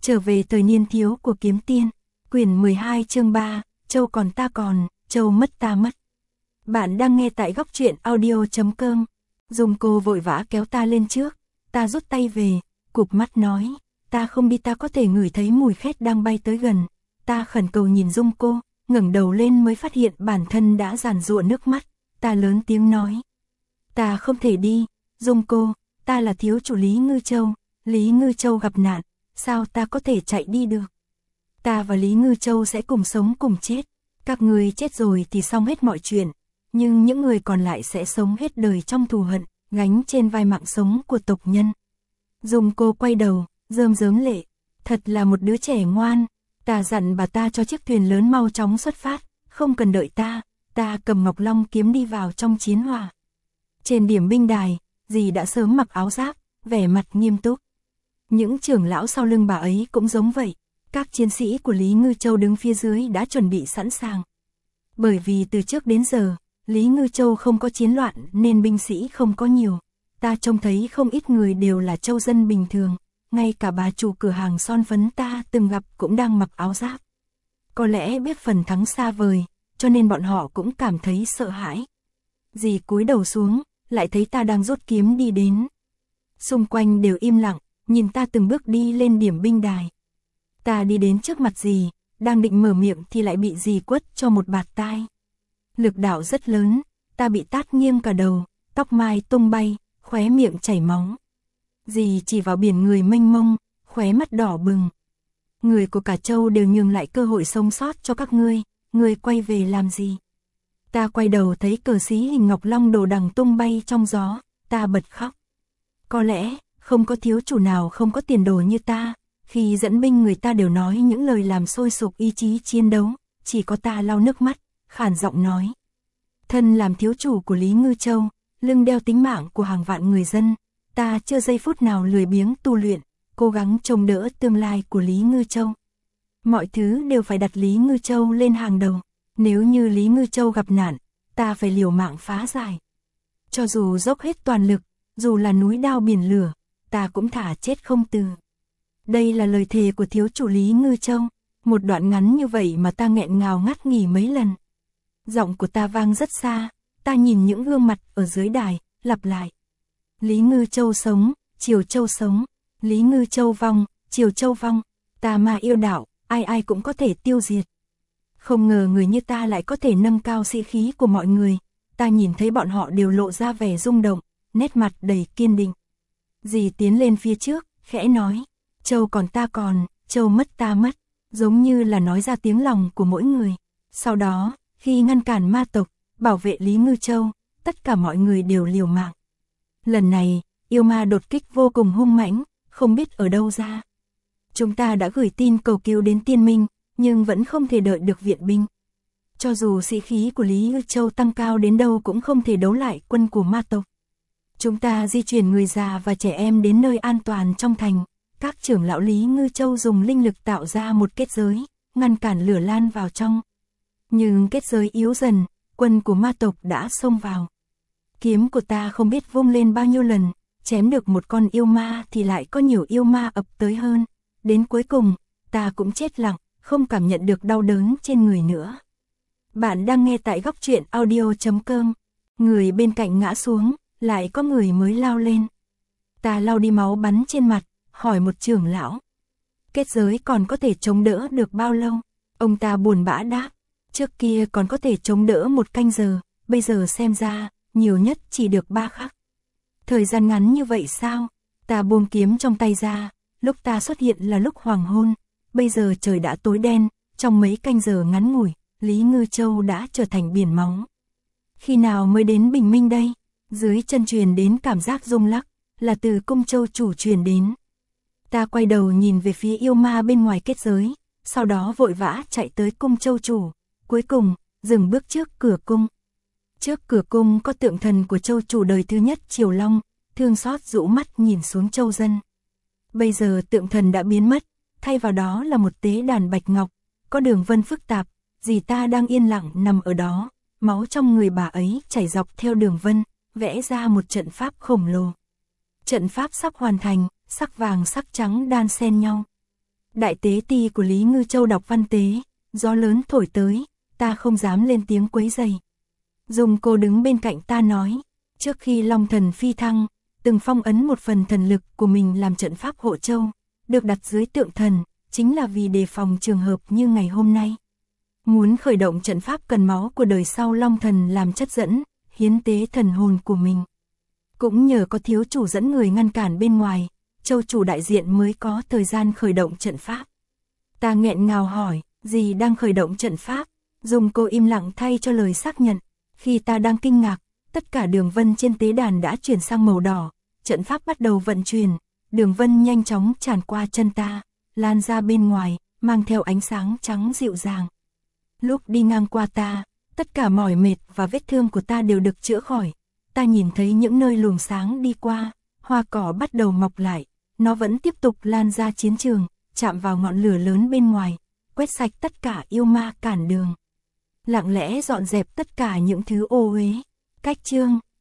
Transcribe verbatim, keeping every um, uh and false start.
Trở về thời niên thiếu của kiếm tiên, quyển mười hai chương ba, châu còn ta còn, châu mất ta mất. Bạn đang nghe tại góc truyện audio chấm com. Dung cô vội vã kéo ta lên trước, ta rút tay về, cụp mắt nói, ta không đi, ta có thể ngửi thấy mùi khét đang bay tới gần. Ta khẩn cầu nhìn Dung cô, ngẩng đầu lên mới phát hiện bản thân đã giàn giụa nước mắt, ta lớn tiếng nói. Ta không thể đi, Dung cô, ta là thiếu chủ Lý Ngư Châu, Lý Ngư Châu gặp nạn, sao ta có thể chạy đi được? Ta và Lý Ngư Châu sẽ cùng sống cùng chết, các người chết rồi thì xong hết mọi chuyện, nhưng những người còn lại sẽ sống hết đời trong thù hận, gánh trên vai mạng sống của tộc nhân. Dung cô quay đầu, rơm rớm lệ, thật là một đứa trẻ ngoan, ta dặn bà ta cho chiếc thuyền lớn mau chóng xuất phát, không cần đợi ta, ta cầm Ngọc Long kiếm đi vào trong chiến hỏa. Trên điểm binh đài, dì đã sớm mặc áo giáp, vẻ mặt nghiêm túc. Những trưởng lão sau lưng bà ấy cũng giống vậy, các chiến sĩ của Lý Ngư Châu đứng phía dưới đã chuẩn bị sẵn sàng. Bởi vì từ trước đến giờ, Lý Ngư Châu không có chiến loạn nên binh sĩ không có nhiều. Ta trông thấy không ít người đều là châu dân bình thường, ngay cả bà chủ cửa hàng son phấn ta từng gặp cũng đang mặc áo giáp. Có lẽ biết phần thắng xa vời, cho nên bọn họ cũng cảm thấy sợ hãi. Dì cúi đầu xuống, lại thấy ta đang rút kiếm đi đến. Xung quanh đều im lặng, nhìn ta từng bước đi lên điểm binh đài. Ta đi đến trước mặt dì, đang định mở miệng thì lại bị dì quất cho một bạt tai. Lực đạo rất lớn, ta bị tát nghiêng cả đầu, tóc mai tung bay, khóe miệng chảy máu. Dì chỉ vào biển người mênh mông, khóe mắt đỏ bừng. Người của cả châu đều nhường lại cơ hội sống sót cho các ngươi, ngươi quay về làm gì? Ta quay đầu thấy cờ xí hình Ngọc Long đồ đằng tung bay trong gió, ta bật khóc. Có lẽ, không có thiếu chủ nào không có tiền đồ như ta, khi dẫn binh người ta đều nói những lời làm sôi sục ý chí chiến đấu, chỉ có ta lau nước mắt, khản giọng nói. Thân làm thiếu chủ của Lý Ngư Châu, lưng đeo tính mạng của hàng vạn người dân, ta chưa giây phút nào lười biếng tu luyện, cố gắng trông đỡ tương lai của Lý Ngư Châu. Mọi thứ đều phải đặt Lý Ngư Châu lên hàng đầu, nếu như Lý Ngư Châu gặp nạn, ta phải liều mạng phá giải. Cho dù dốc hết toàn lực, dù là núi đao biển lửa, ta cũng thả chết không từ. Đây là lời thề của thiếu chủ Lý Ngư Châu, một đoạn ngắn như vậy mà ta nghẹn ngào ngắt nghỉ mấy lần. Giọng của ta vang rất xa, ta nhìn những gương mặt ở dưới đài, lặp lại. Lý Ngư Châu sống, Triều Châu sống, Lý Ngư Châu vong, Triều Châu vong, ta mà yêu đạo, ai ai cũng có thể tiêu diệt. Không ngờ người như ta lại có thể nâng cao sĩ khí của mọi người, ta nhìn thấy bọn họ đều lộ ra vẻ rung động, nét mặt đầy kiên định. Dì tiến lên phía trước, khẽ nói, châu còn ta còn, châu mất ta mất, giống như là nói ra tiếng lòng của mỗi người. Sau đó, khi ngăn cản ma tộc, bảo vệ Lý Ngư Châu, tất cả mọi người đều liều mạng. Lần này, yêu ma đột kích vô cùng hung mãnh, không biết ở đâu ra. Chúng ta đã gửi tin cầu cứu đến Tiên Minh, nhưng vẫn không thể đợi được viện binh. Cho dù sĩ khí của Lý Ngư Châu tăng cao đến đâu cũng không thể đấu lại quân của ma tộc. Chúng ta di chuyển người già và trẻ em đến nơi an toàn trong thành. Các trưởng lão Lý Ngư Châu dùng linh lực tạo ra một kết giới, ngăn cản lửa lan vào trong. Nhưng kết giới yếu dần, quân của ma tộc đã xông vào. Kiếm của ta không biết vung lên bao nhiêu lần, chém được một con yêu ma thì lại có nhiều yêu ma ập tới hơn. Đến cuối cùng, ta cũng chết lặng, không cảm nhận được đau đớn trên người nữa. Bạn đang nghe tại góc truyện audio chấm com. Người bên cạnh ngã xuống, lại có người mới lao lên. Ta lau đi máu bắn trên mặt, hỏi một trưởng lão. Kết giới còn có thể chống đỡ được bao lâu? Ông ta buồn bã đáp. Trước kia còn có thể chống đỡ một canh giờ, bây giờ xem ra, nhiều nhất chỉ được ba khắc. Thời gian ngắn như vậy sao? Ta buông kiếm trong tay ra, lúc ta xuất hiện là lúc hoàng hôn, bây giờ trời đã tối đen, trong mấy canh giờ ngắn ngủi, Lý Ngư Châu đã trở thành biển máu. Khi nào mới đến bình minh đây? Dưới chân truyền đến cảm giác rung lắc, là từ cung châu chủ truyền đến. Ta quay đầu nhìn về phía yêu ma bên ngoài kết giới, sau đó vội vã chạy tới cung châu chủ, cuối cùng, dừng bước trước cửa cung. Trước cửa cung có tượng thần của châu chủ đời thứ nhất Triều Long, thương xót rũ mắt nhìn xuống châu dân. Bây giờ tượng thần đã biến mất, thay vào đó là một tế đàn bạch ngọc, có đường vân phức tạp, dì ta đang yên lặng nằm ở đó, máu trong người bà ấy chảy dọc theo đường vân, vẽ ra một trận pháp khổng lồ. Trận pháp sắp hoàn thành, sắc vàng sắc trắng đan xen nhau. Đại tế ti của Lý Ngư Châu đọc văn tế, gió lớn thổi tới, ta không dám lên tiếng quấy rầy. Dung Cô đứng bên cạnh ta nói, trước khi Long Thần phi thăng, từng phong ấn một phần thần lực của mình làm trận pháp hộ châu, được đặt dưới tượng thần, chính là vì đề phòng trường hợp như ngày hôm nay. Muốn khởi động trận pháp cần máu của đời sau Long Thần làm chất dẫn, hiến tế thần hồn của mình. Cũng nhờ có thiếu chủ dẫn người ngăn cản bên ngoài, châu chủ đại diện mới có thời gian khởi động trận pháp. Ta nghẹn ngào hỏi, gì đang khởi động trận pháp? Dung Cô im lặng thay cho lời xác nhận. Khi ta đang kinh ngạc, tất cả đường vân trên tế đàn đã chuyển sang màu đỏ, trận pháp bắt đầu vận chuyển, đường vân nhanh chóng tràn qua chân ta, lan ra bên ngoài, mang theo ánh sáng trắng dịu dàng. Lúc đi ngang qua ta, tất cả mỏi mệt và vết thương của ta đều được chữa khỏi. Ta nhìn thấy những nơi luồng sáng đi qua, hoa cỏ bắt đầu mọc lại, nó vẫn tiếp tục lan ra chiến trường, chạm vào ngọn lửa lớn bên ngoài, quét sạch tất cả yêu ma cản đường. Lặng lẽ dọn dẹp tất cả những thứ ô uế. Cách chương